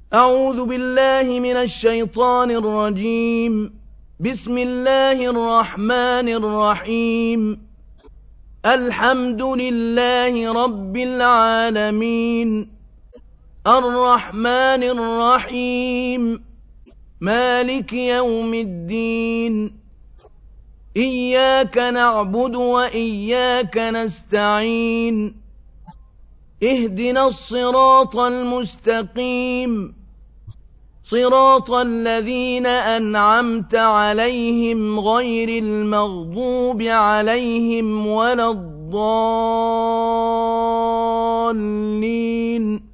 أعوذ بالله من الشيطان الرجيم. بسم الله الرحمن الرحيم. الحمد لله رب العالمين، الرحمن الرحيم، مالك يوم الدين، إياك نعبد وإياك نستعين، اهدنا الصراط المستقيم، صراط الذين أنعمت عليهم غير المغضوب عليهم ولا الضالين.